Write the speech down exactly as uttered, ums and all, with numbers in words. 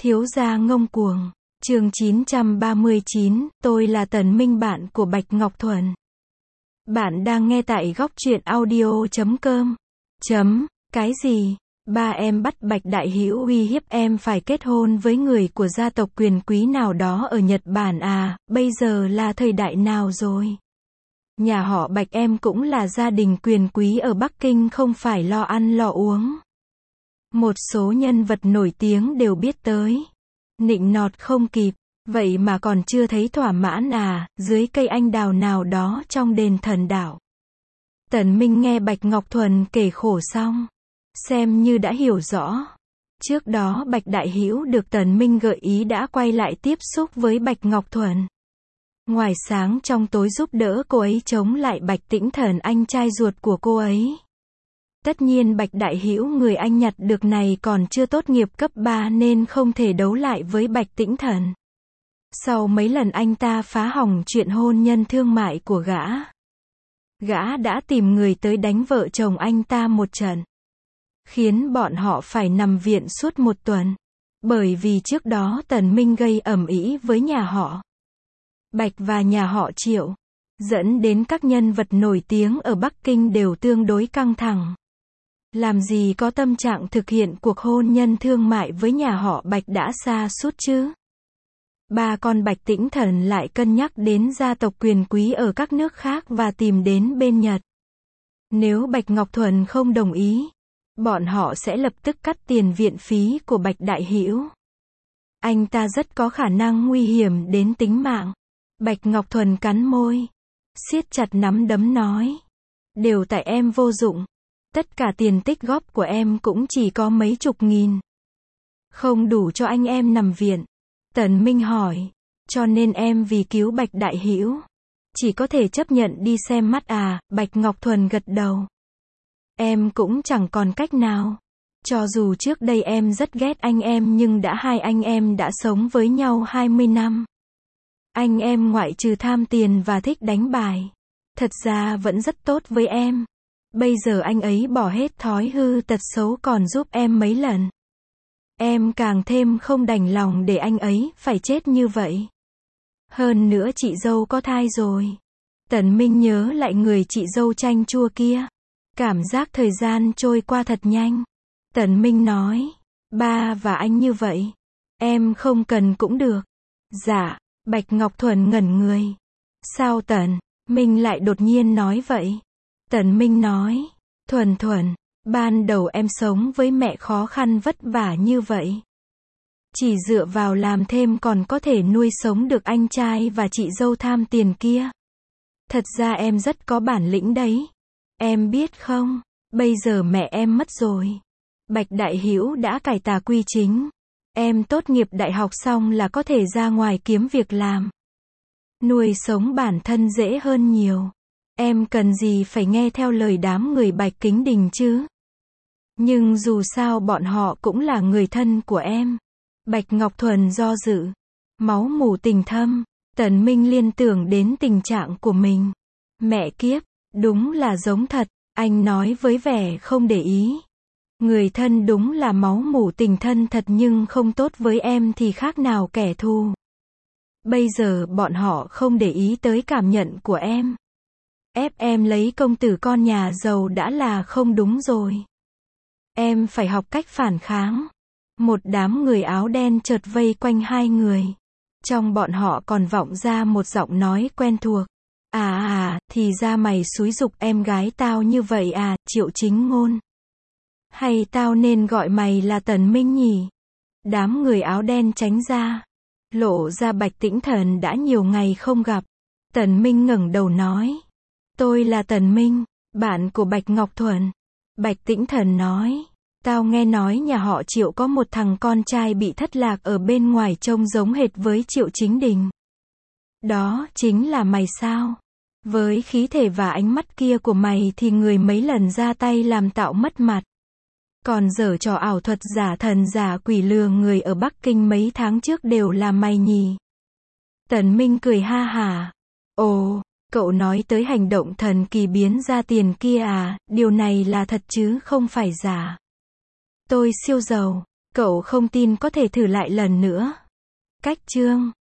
Thiếu gia ngông cuồng. Chương chín trăm ba mươi chín, tôi là Tần Minh, bạn của Bạch Ngọc Thuần. Bạn đang nghe tại góc truyện audio chấm com. Chấm, cái gì? Ba em bắt Bạch Đại Hữu uy hiếp em phải kết hôn với người của gia tộc quyền quý nào đó ở Nhật Bản à, bây giờ là thời đại nào rồi? Nhà họ Bạch em cũng là gia đình quyền quý ở Bắc Kinh, không phải lo ăn lo uống. Một số nhân vật nổi tiếng đều biết tới. Nịnh nọt không kịp, vậy mà còn chưa thấy thỏa mãn à, dưới cây anh đào nào đó trong đền thần đảo. Tần Minh nghe Bạch Ngọc Thuần kể khổ xong, xem như đã hiểu rõ. Trước đó Bạch Đại Hữu được Tần Minh gợi ý đã quay lại tiếp xúc với Bạch Ngọc Thuần. Ngoài sáng trong tối giúp đỡ cô ấy chống lại Bạch Tĩnh Thần, anh trai ruột của cô ấy. Tất nhiên Bạch Đại Hữu người anh nhặt được này còn chưa tốt nghiệp cấp ba nên không thể đấu lại với Bạch Tĩnh Thần. Sau mấy lần anh ta phá hỏng chuyện hôn nhân thương mại của gã, gã đã tìm người tới đánh vợ chồng anh ta một trận, khiến bọn họ phải nằm viện suốt một tuần. Bởi vì trước đó Tần Minh gây ầm ĩ với nhà họ Bạch và nhà họ Triệu, dẫn đến các nhân vật nổi tiếng ở Bắc Kinh đều tương đối căng thẳng. Làm gì có tâm trạng thực hiện cuộc hôn nhân thương mại với nhà họ Bạch đã sa sút chứ. Ba con Bạch Tĩnh Thần lại cân nhắc đến gia tộc quyền quý ở các nước khác và tìm đến bên Nhật. Nếu Bạch Ngọc Thuần không đồng ý, bọn họ sẽ lập tức cắt tiền viện phí của Bạch Đại Hữu. Anh ta rất có khả năng nguy hiểm đến tính mạng. Bạch Ngọc Thuần cắn môi, siết chặt nắm đấm nói, đều tại em vô dụng. Tất cả tiền tích góp của em cũng chỉ có mấy chục nghìn, không đủ cho anh em nằm viện. Tần Minh hỏi, cho nên em vì cứu Bạch Đại Hữu chỉ có thể chấp nhận đi xem mắt à? Bạch Ngọc Thuần gật đầu. Em cũng chẳng còn cách nào. Cho dù trước đây em rất ghét anh em nhưng đã hai anh em đã sống với nhau hai mươi năm. Anh em ngoại trừ tham tiền và thích đánh bài, thật ra vẫn rất tốt với em. Bây giờ anh ấy bỏ hết thói hư tật xấu còn giúp em mấy lần. Em càng thêm không đành lòng để anh ấy phải chết như vậy. Hơn nữa chị dâu có thai rồi. Tần Minh nhớ lại người chị dâu chanh chua kia. Cảm giác thời gian trôi qua thật nhanh. Tần Minh nói, ba và anh như vậy, em không cần cũng được. Dạ. Bạch Ngọc Thuần ngẩn người. Sao Tần Minh lại đột nhiên nói vậy? Tần Minh nói, Thuần Thuần, ban đầu em sống với mẹ khó khăn vất vả như vậy. Chỉ dựa vào làm thêm còn có thể nuôi sống được anh trai và chị dâu tham tiền kia. Thật ra em rất có bản lĩnh đấy. Em biết không, bây giờ mẹ em mất rồi. Bạch Đại Hữu đã cải tà quy chính. Em tốt nghiệp đại học xong là có thể ra ngoài kiếm việc làm. Nuôi sống bản thân dễ hơn nhiều. Em cần gì phải nghe theo lời đám người Bạch Kính Đình chứ? Nhưng dù sao bọn họ cũng là người thân của em. Bạch Ngọc Thuần do dự. Máu mủ tình thâm. Tần Minh liên tưởng đến tình trạng của mình. Mẹ kiếp, đúng là giống thật. Anh nói với vẻ không để ý. Người thân đúng là máu mủ tình thân thật, nhưng không tốt với em thì khác nào kẻ thù. Bây giờ bọn họ không để ý tới cảm nhận của em. Ép em lấy công tử con nhà giàu đã là không đúng rồi. Em phải học cách phản kháng. Một đám người áo đen chợt vây quanh hai người. Trong bọn họ còn vọng ra một giọng nói quen thuộc. À à, thì ra mày xúi giục em gái tao như vậy à, Triệu Chính Ngôn. Hay tao nên gọi mày là Tần Minh nhỉ? Đám người áo đen tránh ra. Lộ ra Bạch Tĩnh Thần đã nhiều ngày không gặp. Tần Minh ngẩng đầu nói, tôi là Tần Minh, bạn của Bạch Ngọc Thuần. Bạch Tĩnh Thần nói, tao nghe nói nhà họ Triệu có một thằng con trai bị thất lạc ở bên ngoài trông giống hệt với Triệu Chính Đình. Đó chính là mày sao? Với khí thể và ánh mắt kia của mày thì người mấy lần ra tay làm tạo mất mặt. Còn giở trò ảo thuật giả thần giả quỷ lừa người ở Bắc Kinh mấy tháng trước đều là mày nhỉ? Tần Minh cười ha hả. Ồ, cậu nói tới hành động thần kỳ biến ra tiền kia à, điều này là thật chứ không phải giả. Tôi siêu giàu. Cậu không tin có thể thử lại lần nữa. Cách chương